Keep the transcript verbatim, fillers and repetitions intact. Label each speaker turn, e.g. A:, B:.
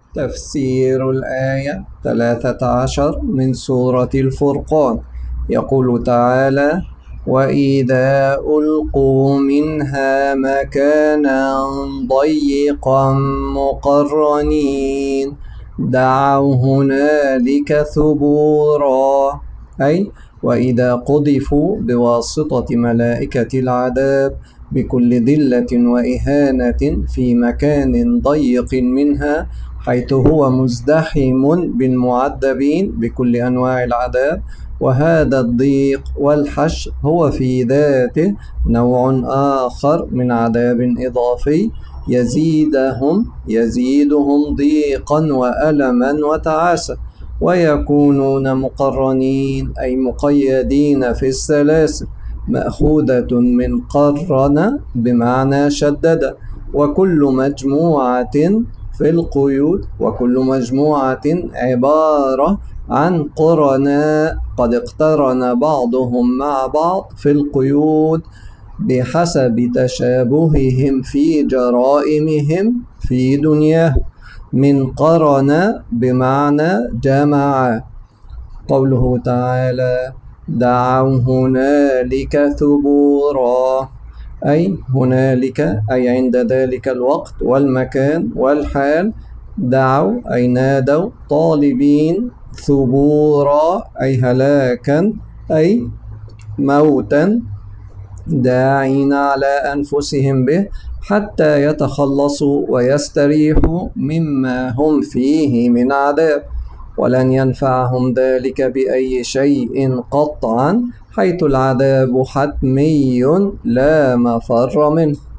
A: تفسير الآية ثلاثة عشر من سورة الفرقان. يقول تعالى: وإذا ألقوا منها مكانا ضيقا مقرنين دعوا هنالك ثبورا، أي وإذا قذفوا بواسطة ملائكة العذاب بكل ذلة وإهانة في مكان ضيق منها، حيث هو مزدحم بالمعذبين بكل أنواع العذاب. وهذا الضيق والحشر هو في ذاته نوع آخر من عذاب إضافي يزيدهم يزيدهم ضيقا وألما وتعاسة، ويكونون مقرنين أي مقيدين في السلاسل، مأخوذة من قرن بمعنى شدد. وكل مجموعة في القيود وكل مجموعة عبارة عن قرناء قد اقترن بعضهم مع بعض في القيود بحسب تشابههم في جرائمهم في دنياه. من قرن بمعنى جمع. قوله تعالى: دعوا هنالك ثبورا، أي هنالك أي عند ذلك الوقت والمكان والحال. دعوا أي نادوا طالبين، ثبورا أي هلاكا أي موتا، داعين على أنفسهم به حتى يتخلصوا ويستريحوا مما هم فيه من عذاب، ولن ينفعهم ذلك بأي شيء قطعا، حيث العذاب حتمي لا مفر منه.